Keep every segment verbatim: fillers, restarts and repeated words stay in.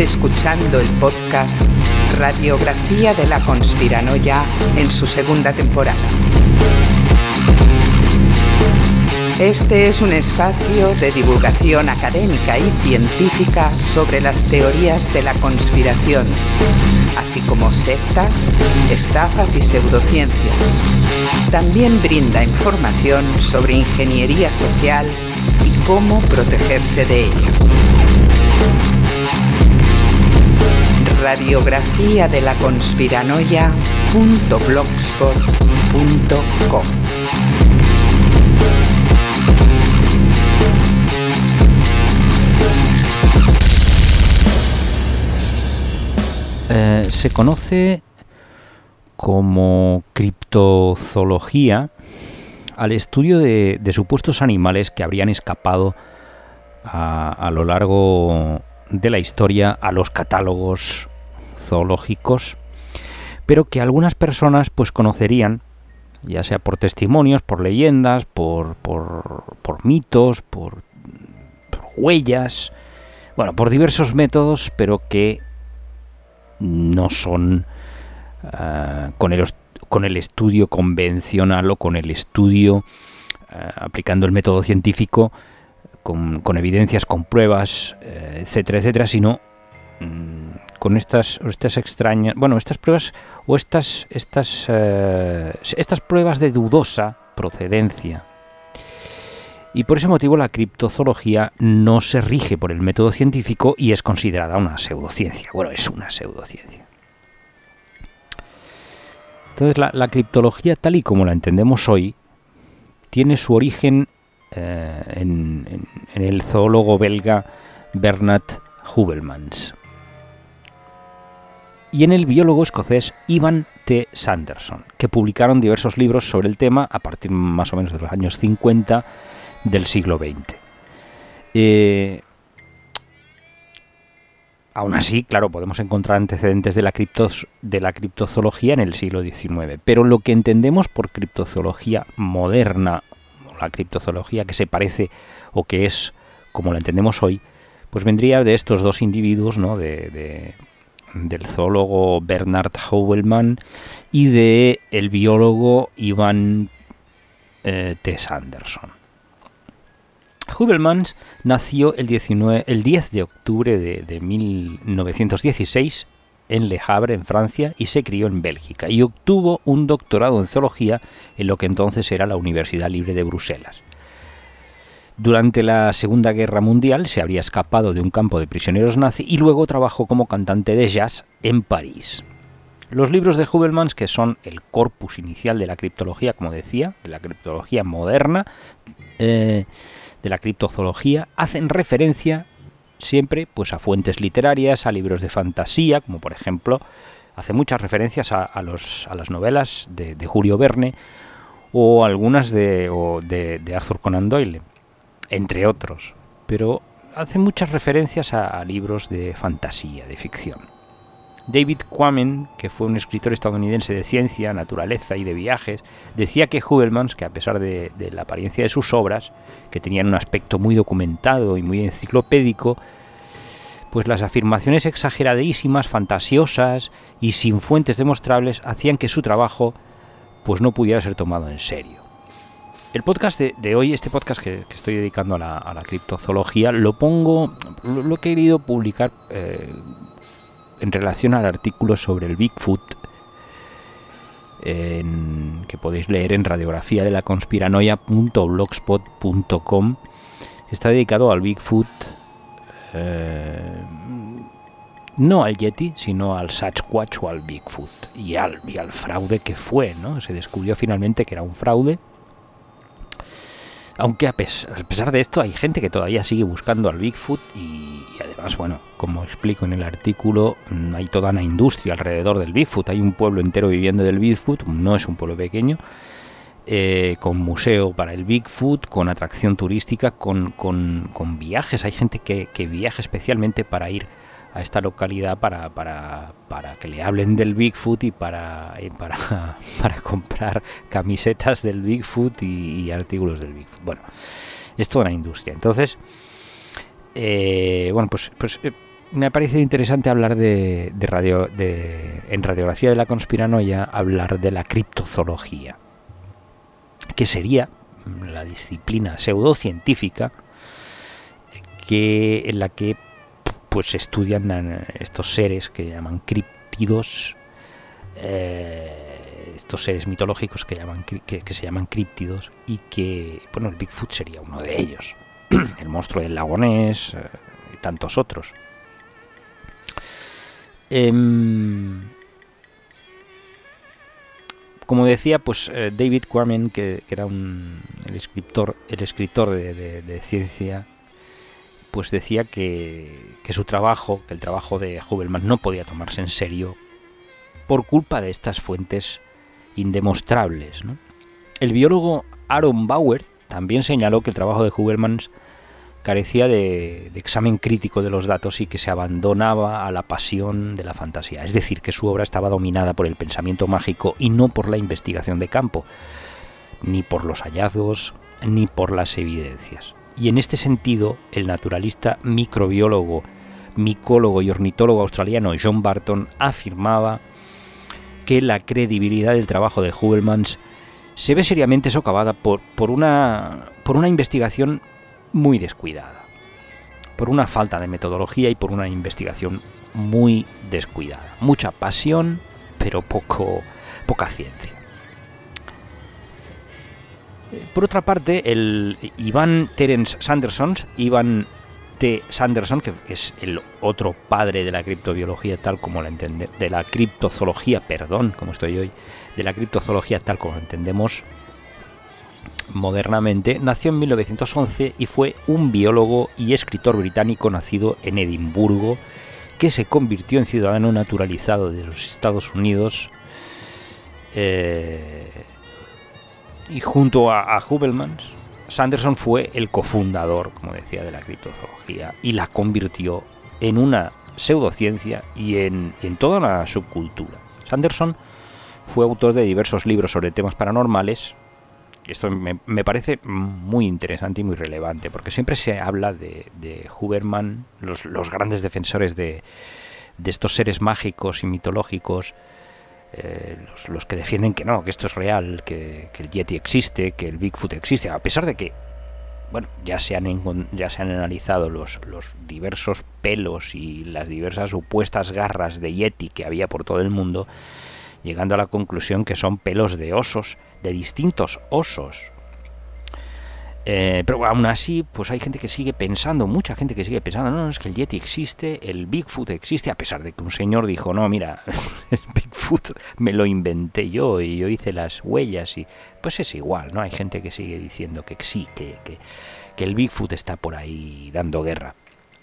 escuchando el podcast Radiografía de la Conspiranoia en su segunda temporada. Este es un espacio de divulgación académica y científica sobre las teorías de la conspiración, así como sectas, estafas y pseudociencias. También brinda información sobre ingeniería social y cómo protegerse de ella. Radiografía de la Conspiranoia punto blogspot punto com. Eh, se conoce como criptozoología al estudio de, de supuestos animales que habrían escapado a, a lo largo de la historia a los catálogos zoológicos, pero que algunas personas pues conocerían, ya sea por testimonios, por leyendas, por, por, por mitos, por, por huellas, bueno, por diversos métodos, pero que no son uh, con, el, con el estudio convencional o con el estudio uh, aplicando el método científico con, con evidencias, con pruebas, uh, etcétera, etcétera, sino um, con estas, estas extrañas, bueno, estas pruebas o estas, estas, uh, estas pruebas de dudosa procedencia. Y por ese motivo la criptozoología no se rige por el método científico y es considerada una pseudociencia. Bueno, es una pseudociencia. Entonces la, la criptología tal y como la entendemos hoy tiene su origen eh, en, en, en el zoólogo belga Bernard Heuvelmans y en el biólogo escocés Ivan T. Sanderson, que publicaron diversos libros sobre el tema a partir más o menos de los años cincuenta del siglo veinte. Eh, aún así, claro, podemos encontrar antecedentes de la, criptos, de la criptozoología en el siglo diecinueve, pero lo que entendemos por criptozoología moderna, o la criptozoología que se parece o que es como la entendemos hoy, pues vendría de estos dos individuos, ¿no? de, de, del zoólogo Bernard Heuvelmans y de el biólogo Ivan eh, T. Sanderson. Heuvelmans nació el, diecinueve, el diez de octubre de, de mil novecientos dieciséis en Le Havre, en Francia, y se crió en Bélgica, y obtuvo un doctorado en zoología en lo que entonces era la Universidad Libre de Bruselas. Durante la Segunda Guerra Mundial se habría escapado de un campo de prisioneros nazi y luego trabajó como cantante de jazz en París. Los libros de Heuvelmans, que son el corpus inicial de la criptología, como decía, de la criptología moderna, eh, de la criptozoología, hacen referencia siempre pues a fuentes literarias, a libros de fantasía, como por ejemplo hace muchas referencias a, a, los, a las novelas de, de Julio Verne o algunas de, o de, de Arthur Conan Doyle, entre otros, pero hace muchas referencias a, a libros de fantasía, de ficción. David Quammen, que fue un escritor estadounidense de ciencia, naturaleza y de viajes, decía que Heuvelmans, que a pesar de, de la apariencia de sus obras, que tenían un aspecto muy documentado y muy enciclopédico, pues las afirmaciones exageradísimas, fantasiosas y sin fuentes demostrables hacían que su trabajo pues no pudiera ser tomado en serio. El podcast de, de hoy, este podcast que, que estoy dedicando a la, a la criptozoología, lo pongo, lo, lo he querido publicar eh, en relación al artículo sobre el Bigfoot, en, que podéis leer en radiografía de la conspiranoia punto blogspot punto com. Está dedicado al Bigfoot, eh, no al Yeti, sino al Sasquatch o al Bigfoot, y al, y al fraude que fue, ¿no? Se descubrió finalmente que era un fraude. Aunque a pesar, a pesar de esto hay gente que todavía sigue buscando al Bigfoot y, y además, bueno, como explico en el artículo, hay toda una industria alrededor del Bigfoot. Hay un pueblo entero viviendo del Bigfoot, no es un pueblo pequeño, eh, con museo para el Bigfoot, con atracción turística, con, con, con viajes. Hay gente que, que viaja especialmente para ir a esta localidad para, para, para que le hablen del Bigfoot y para, y para, para comprar camisetas del Bigfoot y, y artículos del Bigfoot. Bueno, es toda una industria. Entonces, eh, bueno, pues, pues eh, me ha parecido interesante hablar de, de radio, de, en Radiografía de la Conspiranoia, hablar de la criptozoología, que sería la disciplina pseudocientífica que, en la que pues estudian estos seres que llaman críptidos, eh, estos seres mitológicos que, llaman, que, que se llaman críptidos, y que, bueno, el Bigfoot sería uno de ellos, el monstruo del lago Ness, eh, y tantos otros. Eh, como decía, pues eh, David Quammen, que, que era un, el escritor, el escritor de, de, de ciencia, pues decía que, que su trabajo, que el trabajo de Hubelmann no podía tomarse en serio por culpa de estas fuentes indemostrables, ¿no? El biólogo Aaron Bauer también señaló que el trabajo de Hubelmann carecía de, de examen crítico de los datos y que se abandonaba a la pasión de la fantasía. Es decir, que su obra estaba dominada por el pensamiento mágico y no por la investigación de campo, ni por los hallazgos, ni por las evidencias. Y en este sentido, el naturalista, microbiólogo, micólogo y ornitólogo australiano John Barton afirmaba que la credibilidad del trabajo de Hubelmann se ve seriamente socavada por, por, una, por una investigación muy descuidada, por una falta de metodología y por una investigación muy descuidada. Mucha pasión, pero poco, poca ciencia. Por otra parte, el Ivan Terence Sanderson, Ivan T. Sanderson, que es el otro padre de la criptobiología tal como la entendemos, de la criptozoología, perdón, como estoy hoy, de la criptozoología tal como la entendemos modernamente, nació en mil novecientos once y fue un biólogo y escritor británico nacido en Edimburgo, que se convirtió en ciudadano naturalizado de los Estados Unidos, eh, y junto a, a Hubelmann, Sanderson fue el cofundador, como decía, de la criptozoología y la convirtió en una pseudociencia y en, y en toda una subcultura. Sanderson fue autor de diversos libros sobre temas paranormales. Esto me, me parece muy interesante y muy relevante, porque siempre se habla de, de Hubelmann, los, los grandes defensores de, de estos seres mágicos y mitológicos, eh, los, los que defienden que no, que esto es real, que, que el Yeti existe, que el Bigfoot existe, a pesar de que, bueno, ya se han, ya se han analizado los, los diversos pelos y las diversas supuestas garras de Yeti que había por todo el mundo, llegando a la conclusión que son pelos de osos, de distintos osos. Eh, pero aún así, pues hay gente que sigue pensando, mucha gente que sigue pensando, no, no, es que el Yeti existe, el Bigfoot existe, a pesar de que un señor dijo, no, mira, el Bigfoot me lo inventé yo y yo hice las huellas, y pues es igual, ¿no? Hay gente que sigue diciendo que sí, que, que, que el Bigfoot está por ahí dando guerra.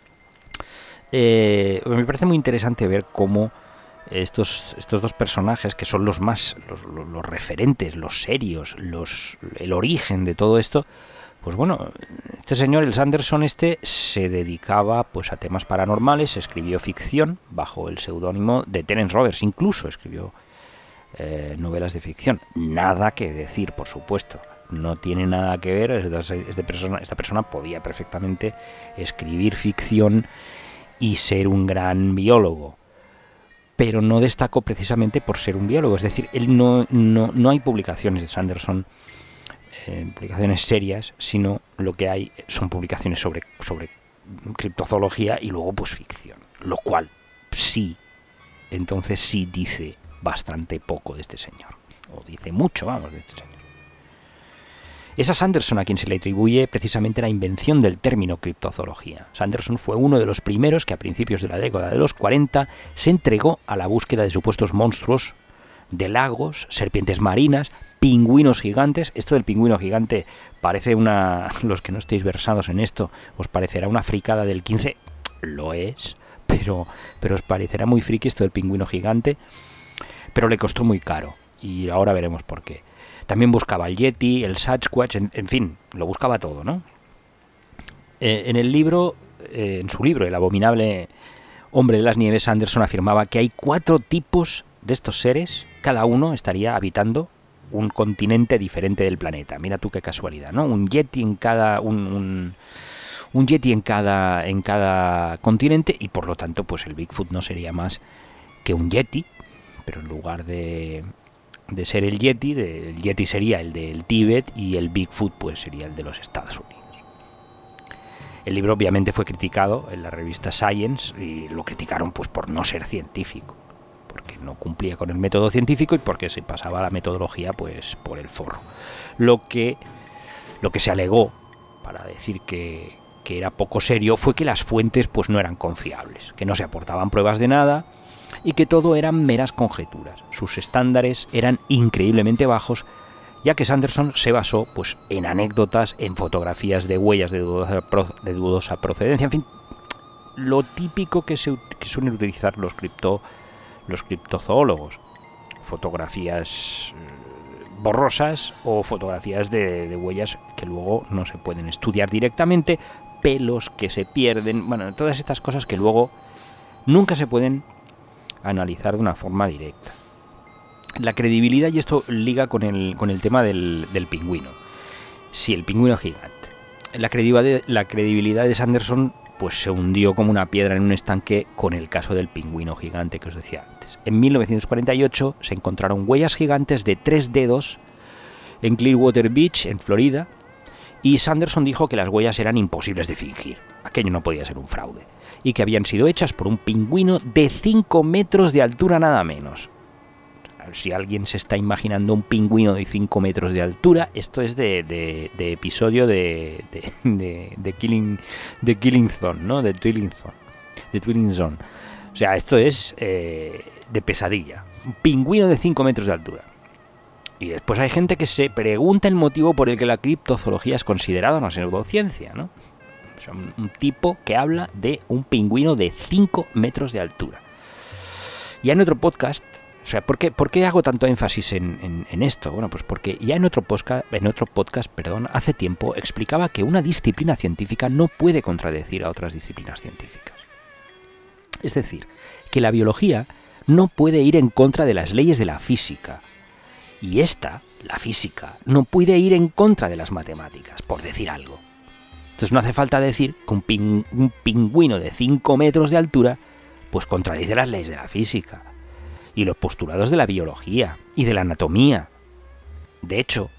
Eh, me parece muy interesante ver cómo Estos, estos dos personajes, que son los más, los, los, los referentes, los serios, los, el origen de todo esto, pues bueno, este señor, el Sanderson este, se dedicaba pues a temas paranormales, escribió ficción bajo el seudónimo de Terence Roberts, incluso escribió eh, novelas de ficción. Nada que decir, por supuesto, no tiene nada que ver, esta persona, esta persona podía perfectamente escribir ficción y ser un gran biólogo, pero no destacó precisamente por ser un biólogo. Es decir, él no, no, no hay publicaciones de Sanderson, eh, publicaciones serias, sino lo que hay son publicaciones sobre, sobre criptozoología y luego pues ficción, lo cual sí, entonces sí dice bastante poco de este señor, o dice mucho, vamos, de este señor. Es a Sanderson a quien se le atribuye precisamente la invención del término criptozoología. Sanderson fue uno de los primeros que a principios de la década de los cuarenta se entregó a la búsqueda de supuestos monstruos de lagos, serpientes marinas, pingüinos gigantes. Esto del pingüino gigante parece una... Los que no estéis versados en esto, os parecerá una fricada del quince. Lo es, pero, pero os parecerá muy friki esto del pingüino gigante. Pero le costó muy caro y ahora veremos por qué. También buscaba el Yeti, el Sasquatch, en, en fin, lo buscaba todo, ¿no? Eh, en el libro, eh, en su libro, El abominable hombre de las nieves, Sanderson afirmaba que hay cuatro tipos de estos seres, cada uno estaría habitando un continente diferente del planeta. Mira tú qué casualidad, ¿no? Un Yeti en cada... un, un, un yeti en cada, en cada continente, y por lo tanto pues el Bigfoot no sería más que un yeti, pero en lugar de, de ser el yeti, de, el yeti sería el del Tíbet y el Bigfoot pues sería el de los Estados Unidos. El libro obviamente fue criticado en la revista Science y lo criticaron pues por no ser científico, porque no cumplía con el método científico y porque se pasaba la metodología pues por el forro. Lo que, lo que se alegó para decir que, que era poco serio fue que las fuentes pues no eran confiables, que no se aportaban pruebas de nada y que todo eran meras conjeturas. Sus estándares eran increíblemente bajos, ya que Sanderson se basó pues en anécdotas, en fotografías de huellas de dudosa, de dudosa procedencia, en fin, lo típico que, se, que suelen utilizar los, cripto, los criptozoólogos, fotografías borrosas o fotografías de, de huellas que luego no se pueden estudiar directamente, pelos que se pierden, bueno, todas estas cosas que luego nunca se pueden analizar de una forma directa. La credibilidad, y esto liga con el, con el tema del, del pingüino. Sí, el pingüino gigante. La credibilidad, la credibilidad de Sanderson pues se hundió como una piedra en un estanque con el caso del pingüino gigante que os decía antes. En mil novecientos cuarenta y ocho se encontraron huellas gigantes de tres dedos en Clearwater Beach, en Florida, y Sanderson dijo que las huellas eran imposibles de fingir. Aquello no podía ser un fraude. Y que habían sido hechas por un pingüino de cinco metros de altura nada menos. Si alguien se está imaginando un pingüino de cinco metros de altura, esto es de, de, de episodio de, de, de, de, Killing, de Killing Zone, ¿no? De Twilight Zone. De Twilight Zone. O sea, esto es eh, de pesadilla. Un pingüino de cinco metros de altura. Y después hay gente que se pregunta el motivo por el que la criptozoología es considerada una pseudociencia, ¿no? O sea, un, un tipo que habla de un pingüino de cinco metros de altura. Ya en otro podcast... O sea, ¿por qué, ¿por qué hago tanto énfasis en, en, en esto? Bueno, pues porque ya en otro podcast, en otro podcast, perdón, hace tiempo explicaba que una disciplina científica no puede contradecir a otras disciplinas científicas. Es decir, que la biología no puede ir en contra de las leyes de la física. Y esta, la física, no puede ir en contra de las matemáticas, por decir algo. Entonces no hace falta decir que un, ping, un pingüino de cinco metros de altura pues contradice las leyes de la física y los postulados de la biología y de la anatomía. De hecho,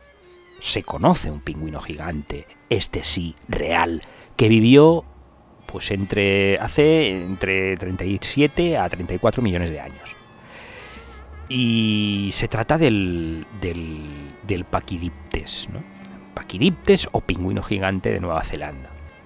se conoce un pingüino gigante, este sí, real, que vivió pues entre hace entre treinta y siete a treinta y cuatro millones de años. Y se trata del, del, del Pachydiptes, ¿no? Pachydiptes o pingüino gigante de Nueva Zelanda.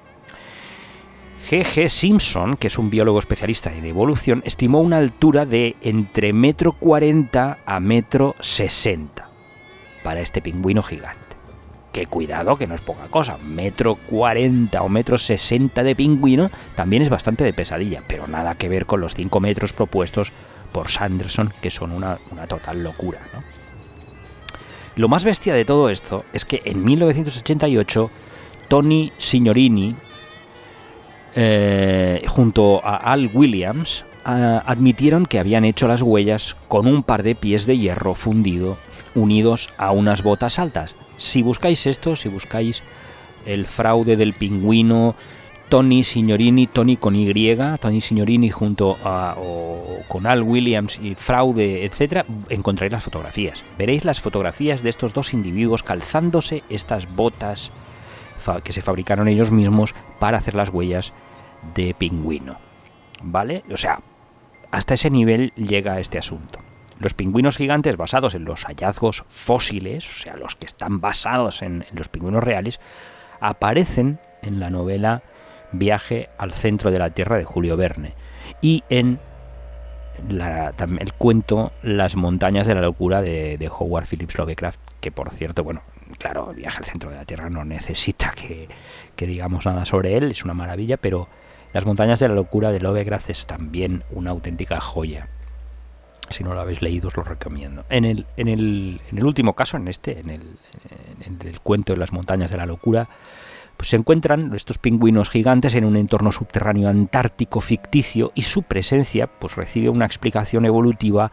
G G Simpson, que es un biólogo especialista en evolución, estimó una altura de entre metro cuarenta a metro sesenta para este pingüino gigante. Que cuidado, que no es poca cosa. Metro cuarenta o metro sesenta de pingüino también es bastante de pesadilla, pero nada que ver con los cinco metros propuestos por Sanderson, que son una, una total locura, ¿no? Lo más bestia de todo esto es que en mil novecientos ochenta y ocho Tony Signorini, Eh, junto a Al Williams, eh, admitieron que habían hecho las huellas con un par de pies de hierro fundido unidos a unas botas altas. Si buscáis esto, si buscáis el fraude del pingüino, Tony Signorini, Tony con Y, Tony Signorini junto a o con Al Williams y fraude, etcétera, encontraréis las fotografías. Veréis las fotografías de estos dos individuos calzándose estas botas que se fabricaron ellos mismos para hacer las huellas de pingüino, ¿vale? O sea, hasta ese nivel llega este asunto. Los pingüinos gigantes basados en los hallazgos fósiles, o sea, los que están basados en, en los pingüinos reales, aparecen en la novela Viaje al centro de la Tierra de Julio Verne y en la, el cuento Las montañas de la locura de, de Howard Phillips Lovecraft, que por cierto, bueno, claro, Viaje al centro de la Tierra no necesita que, que digamos nada sobre él, es una maravilla, pero Las montañas de la locura de Lovecraft es también una auténtica joya. Si no lo habéis leído, os lo recomiendo. En el, en el, en el último caso, en este, en el, en el cuento de Las montañas de la locura, pues se encuentran estos pingüinos gigantes en un entorno subterráneo antártico ficticio y su presencia pues recibe una explicación evolutiva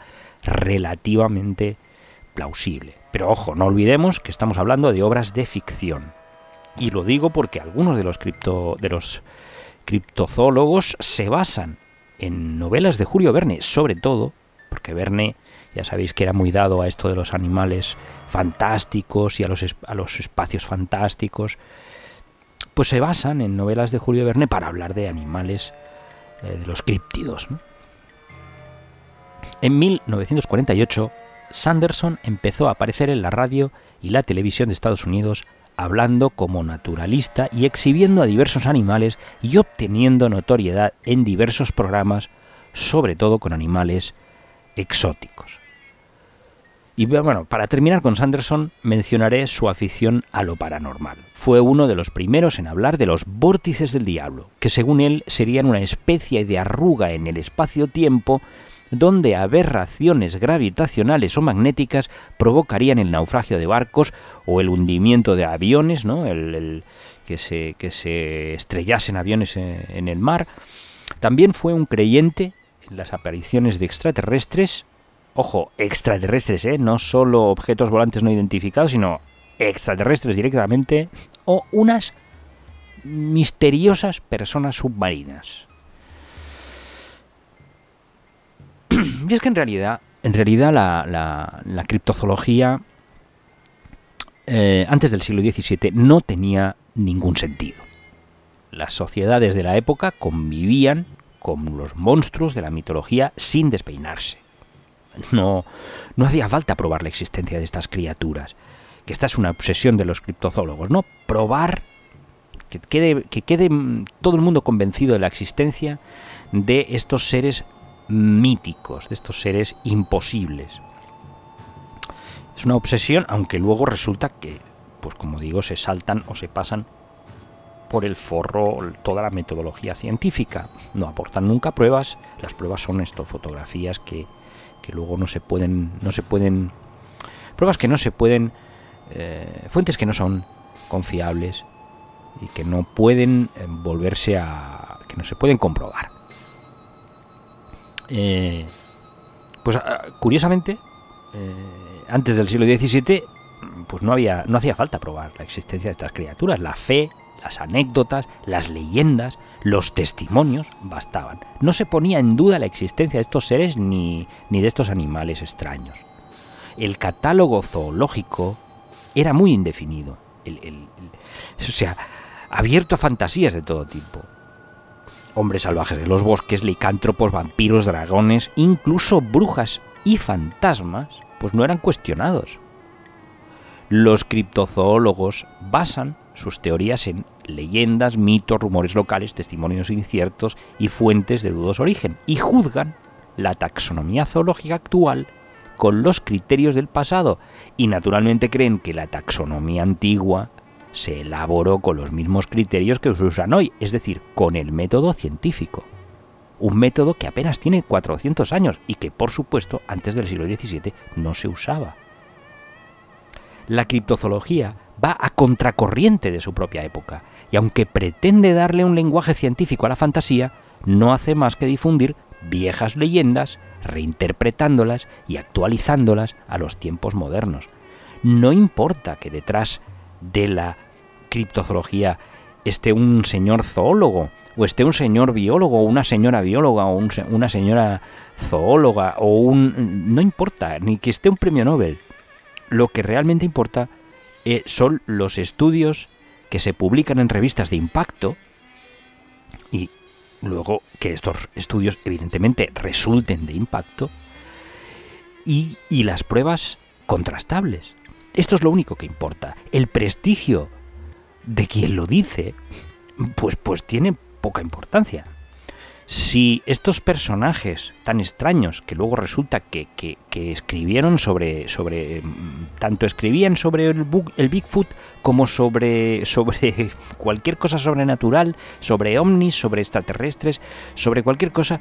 relativamente plausible. Pero ojo, no olvidemos que estamos hablando de obras de ficción. Y lo digo porque algunos de los, cripto, de los criptozoólogos se basan en novelas de Julio Verne, sobre todo, porque Verne, ya sabéis que era muy dado a esto de los animales fantásticos y a los, a los espacios fantásticos, pues se basan en novelas de Julio Verne para hablar de animales, eh, de los críptidos, ¿no? En mil novecientos cuarenta y ocho, Sanderson empezó a aparecer en la radio y la televisión de Estados Unidos hablando como naturalista y exhibiendo a diversos animales y obteniendo notoriedad en diversos programas, sobre todo con animales exóticos. Y bueno, para terminar con Sanderson, mencionaré su afición a lo paranormal. Fue uno de los primeros en hablar de los vórtices del diablo, que según él serían una especie de arruga en el espacio-tiempo donde aberraciones gravitacionales o magnéticas provocarían el naufragio de barcos o el hundimiento de aviones, ¿no? el, el, que, se, que se estrellasen aviones en, en el mar. También fue un creyente en las apariciones de extraterrestres, ojo, extraterrestres, ¿eh? No solo objetos volantes no identificados, sino extraterrestres directamente, o unas misteriosas personas submarinas. Y es que en realidad, en realidad la, la, la criptozoología eh, antes del siglo diecisiete no tenía ningún sentido. Las sociedades de la época convivían con los monstruos de la mitología sin despeinarse. No, no hacía falta probar la existencia de estas criaturas, que esta es una obsesión de los criptozoólogos, ¿no? Probar, que quede, que quede todo el mundo convencido de la existencia de estos seres míticos, de estos seres imposibles. Es una obsesión, aunque luego resulta que, pues como digo, se saltan o se pasan por el forro toda la metodología científica. No aportan nunca pruebas. Las pruebas son esto, fotografías que, que luego no se pueden, no se pueden, pruebas que no se pueden, eh, fuentes que no son confiables y que no pueden eh, volverse a, que no se pueden comprobar. Eh, pues curiosamente, eh, antes del siglo diecisiete, pues no había, no hacía falta probar la existencia de estas criaturas. La fe, las anécdotas, las leyendas, los testimonios bastaban. No se ponía en duda la existencia de estos seres ni, ni de estos animales extraños. El catálogo zoológico era muy indefinido, el, el, el, o sea, abierto a fantasías de todo tipo. Hombres salvajes de los bosques, licántropos, vampiros, dragones, incluso brujas y fantasmas, pues no eran cuestionados. Los criptozoólogos basan sus teorías en leyendas, mitos, rumores locales, testimonios inciertos y fuentes de dudoso origen, y juzgan la taxonomía zoológica actual con los criterios del pasado, y naturalmente creen que la taxonomía antigua se elaboró con los mismos criterios que se usan hoy, es decir, con el método científico. Un método que apenas tiene cuatrocientos años y que, por supuesto, antes del siglo diecisiete no se usaba. La criptozoología va a contracorriente de su propia época, y aunque pretende darle un lenguaje científico a la fantasía, no hace más que difundir viejas leyendas, reinterpretándolas y actualizándolas a los tiempos modernos. No importa que detrás de la criptozoología esté un señor zoólogo, o esté un señor biólogo, o una señora bióloga, o un, una señora zoóloga, o un... no importa, ni que esté un premio Nobel. Lo que realmente importa eh, son los estudios que se publican en revistas de impacto, y luego que estos estudios evidentemente resulten de impacto, y, y las pruebas contrastables. Esto es lo único que importa. El prestigio de quien lo dice, pues, pues tiene poca importancia. Si estos personajes tan extraños, que luego resulta que, que, que escribieron sobre, sobre, tanto escribían sobre el, el Bigfoot como sobre, sobre cualquier cosa sobrenatural, sobre ovnis, sobre extraterrestres, sobre cualquier cosa,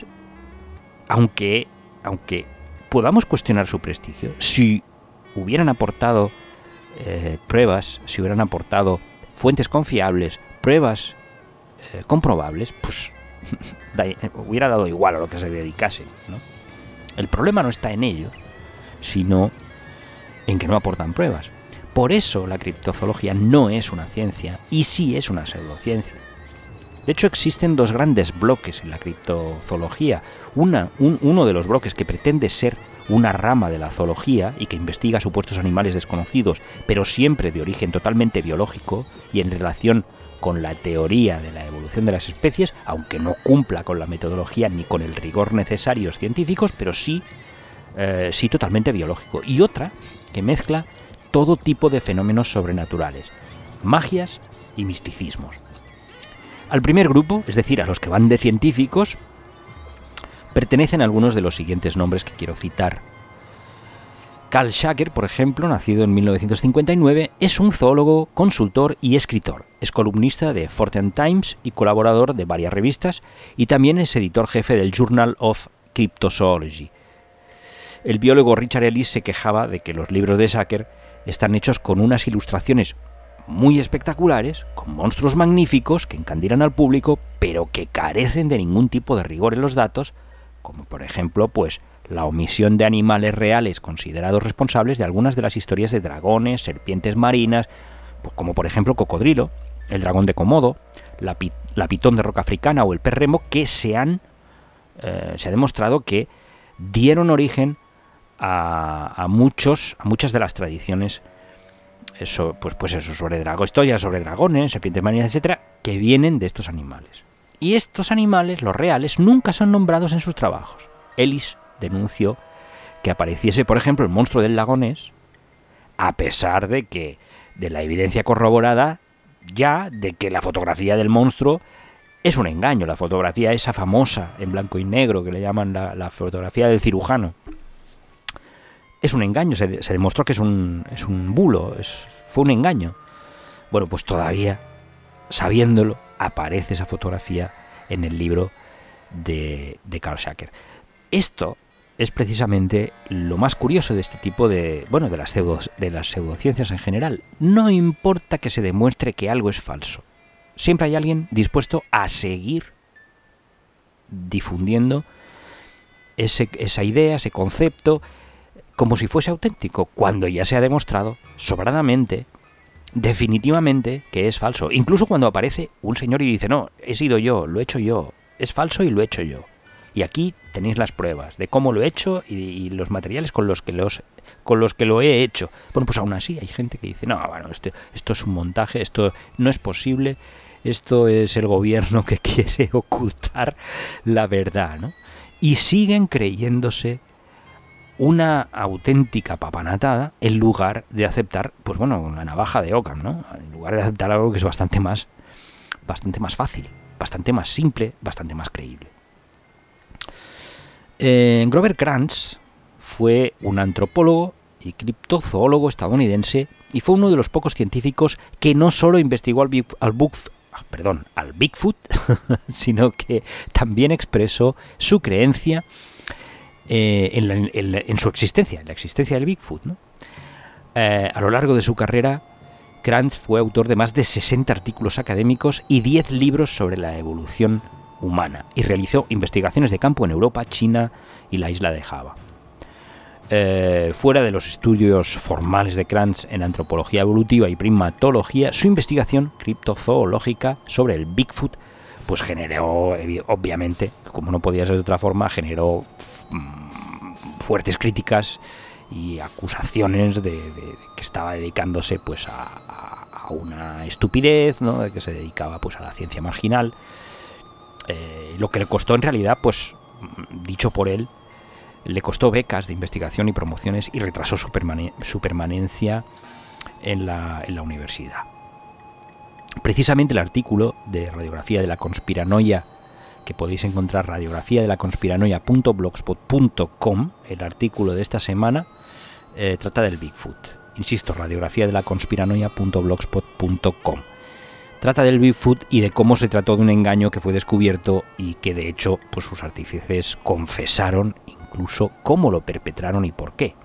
aunque, aunque podamos cuestionar su prestigio, si hubieran aportado eh, pruebas, si hubieran aportado fuentes confiables, pruebas eh, comprobables, pues da, hubiera dado igual a lo que se dedicasen, ¿no? El problema no está en ellos, sino en que no aportan pruebas. Por eso la criptozoología no es una ciencia y sí es una pseudociencia. De hecho, existen dos grandes bloques en la criptozoología. Una, un, uno de los bloques que pretende ser una rama de la zoología y que investiga supuestos animales desconocidos, pero siempre de origen totalmente biológico y en relación con la teoría de la evolución de las especies, aunque no cumpla con la metodología ni con el rigor necesarios científicos, pero sí, eh, sí totalmente biológico. Y otra que mezcla todo tipo de fenómenos sobrenaturales, magias y misticismos. Al primer grupo, es decir, a los que van de científicos, pertenecen algunos de los siguientes nombres que quiero citar. Karl Schacker, por ejemplo, nacido en mil novecientos cincuenta y nueve, es un zoólogo, consultor y escritor. Es columnista de Fortean Times y colaborador de varias revistas, y también es editor jefe del Journal of Cryptozoology. El biólogo Richard Ellis se quejaba de que los libros de Schacker están hechos con unas ilustraciones muy espectaculares, con monstruos magníficos que encandilan al público, pero que carecen de ningún tipo de rigor en los datos, como por ejemplo, pues, la omisión de animales reales considerados responsables de algunas de las historias de dragones, serpientes marinas, pues como por ejemplo Cocodrilo, el dragón de Komodo, la, pi- la pitón de roca africana o el pez remo, que se han eh, se ha demostrado que dieron origen a, a muchos a muchas de las tradiciones, eso, pues, pues eso, sobre dragón, historias sobre dragones, serpientes marinas, etcétera, que vienen de estos animales. Y estos animales, los reales, nunca son nombrados en sus trabajos. Ellis denunció que apareciese, por ejemplo, el monstruo del lago Ness, a pesar de que de la evidencia corroborada ya de que la fotografía del monstruo es un engaño. La fotografía esa famosa en blanco y negro que le llaman la, la fotografía del cirujano es un engaño. Se, se demostró que es un, es un bulo, es, fue un engaño. Bueno, pues todavía, sabiéndolo, aparece esa fotografía en el libro de, de Karl Schacker. Esto es precisamente lo más curioso de este tipo de, bueno, de las pseudo, de las pseudociencias en general. No importa que se demuestre que algo es falso. Siempre hay alguien dispuesto a seguir difundiendo ese, esa idea, ese concepto, como si fuese auténtico, cuando ya se ha demostrado sobradamente, definitivamente, que es falso. Incluso cuando aparece un señor y dice, no, he sido yo, lo he hecho yo, es falso y lo he hecho yo. Y aquí tenéis las pruebas de cómo lo he hecho y, y los materiales con los que los con los que lo he hecho. Bueno, pues aún así hay gente que dice, no, bueno, este, esto es un montaje, esto no es posible, esto es el gobierno que quiere ocultar la verdad, ¿no? Y siguen creyéndose una auténtica papanatada en lugar de aceptar, pues bueno, la navaja de Occam, ¿no? En lugar de aceptar algo que es bastante más, bastante más fácil, bastante más simple, bastante más creíble. Eh, Grover Krantz fue un antropólogo y criptozoólogo estadounidense y fue uno de los pocos científicos que no solo investigó al, Big, al, Bug, perdón, al Bigfoot, sino que también expresó su creencia eh, en, la, en, la, en su existencia, en la existencia del Bigfoot, ¿no? Eh, a lo largo de su carrera, Krantz fue autor de más de sesenta artículos académicos y diez libros sobre la evolución humana y realizó investigaciones de campo en Europa, China y la isla de Java. Eh, fuera de los estudios formales de Krantz en antropología evolutiva y primatología, su investigación criptozoológica sobre el Bigfoot pues generó, obviamente, como no podía ser de otra forma, generó fuertes críticas y acusaciones de, de, de que estaba dedicándose pues a, a, a una estupidez, ¿no? De que se dedicaba pues a la ciencia marginal. Eh, lo que le costó en realidad, pues, dicho por él, le costó becas de investigación y promociones y retrasó su, permane- su permanencia en la, en la universidad. Precisamente el artículo de Radiografía de la Conspiranoia, que podéis encontrar radiografía de la conspiranoia punto blogspot punto com, el artículo de esta semana, eh, trata del Bigfoot. Insisto, radiografía de la conspiranoia punto blogspot punto com. Trata del Bigfoot y de cómo se trató de un engaño que fue descubierto y que de hecho pues sus artífices confesaron incluso cómo lo perpetraron y por qué.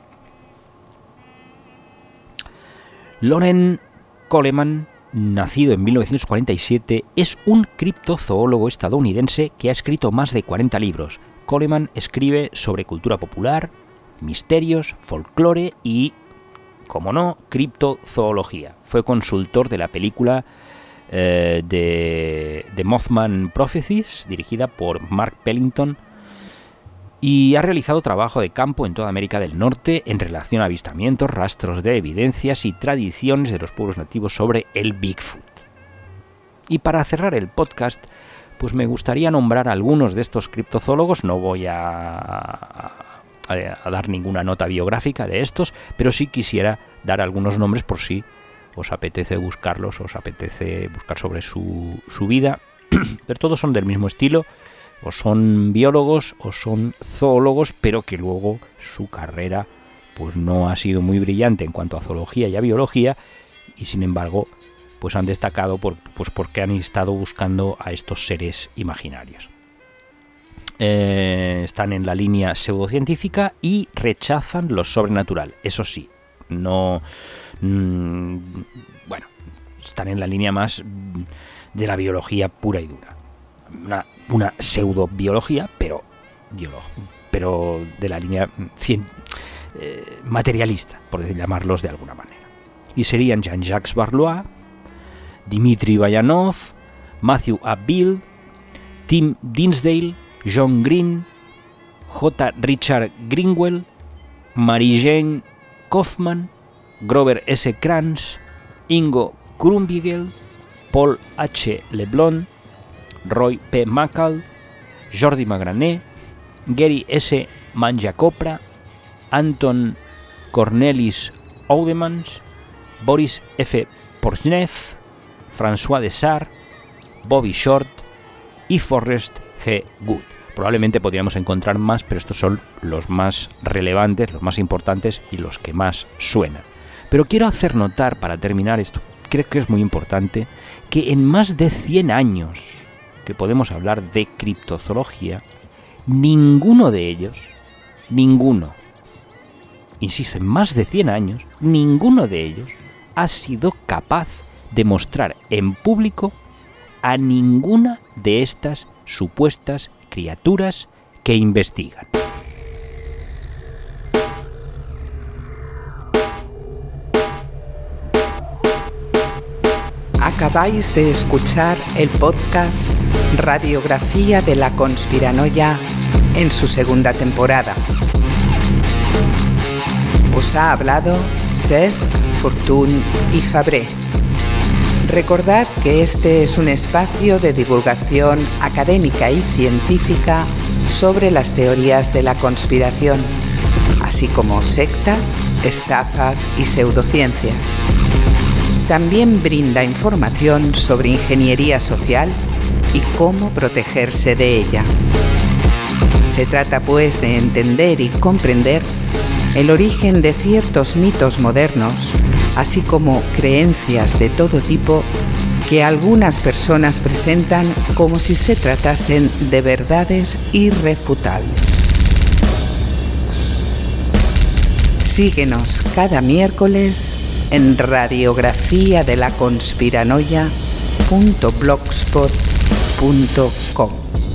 Loren Coleman, nacido en mil novecientos cuarenta y siete, es un criptozoólogo estadounidense que ha escrito más de cuarenta libros. Coleman escribe sobre cultura popular, misterios, folclore y como no, criptozoología. Fue consultor de la película eh, de, de Mothman Prophecies, dirigida por Mark Pellington, y ha realizado trabajo de campo en toda América del Norte en relación a avistamientos, rastros de evidencias y tradiciones de los pueblos nativos sobre el Bigfoot. Y para cerrar el podcast, pues me gustaría nombrar a algunos de estos criptozoólogos. No voy a, a, a dar ninguna nota biográfica de estos, pero sí quisiera dar algunos nombres por si os apetece buscarlos, os apetece buscar sobre su, su vida. Pero todos son del mismo estilo, o son biólogos o son zoólogos, pero que luego su carrera pues no ha sido muy brillante en cuanto a zoología y a biología, y sin embargo pues han destacado por, pues porque han estado buscando a estos seres imaginarios. Eh, están en la línea pseudocientífica y rechazan lo sobrenatural. Eso sí, no... Mmm, bueno, están en la línea más de la biología pura y dura. Una, una pseudobiología, pero, biolo, pero de la línea cien, eh, materialista, por llamarlos de alguna manera. Y serían Jean-Jacques Barlois, Dmitry Bayanov, Matthew A. Beale, Tim Dinsdale, John Green, J. Richard Greenwell, Mary-Jane Kaufman, Grover S. Kranz, Ingo Krumbiegel, Paul H. Leblond, Roy P. McCall, Jordi Magrané, Gary S. Manjacopra, Anton Cornelis Oudemans, Boris F. Porjnev, François Dessart, Bobby Short y Forrest G. Good. Probablemente podríamos encontrar más, pero estos son los más relevantes, los más importantes y los que más suenan. Pero quiero hacer notar, para terminar esto, creo que es muy importante, que en más de cien años que podemos hablar de criptozoología, ninguno de ellos, ninguno, insisto, en más de cien años, ninguno de ellos ha sido capaz de mostrar en público a ninguna de estas supuestas criaturas que investigan. Acabáis de escuchar el podcast Radiografía de la Conspiranoia en su segunda temporada. Os ha hablado Cesc Fortuny y Fabré. Recordad que este es un espacio de divulgación académica y científica sobre las teorías de la conspiración, así como sectas, estafas y pseudociencias. También brinda información sobre ingeniería social y cómo protegerse de ella. Se trata pues de entender y comprender el origen de ciertos mitos modernos, así como creencias de todo tipo que algunas personas presentan como si se tratasen de verdades irrefutables. Síguenos cada miércoles en radiografía de la conspiranoia punto blogspot punto com.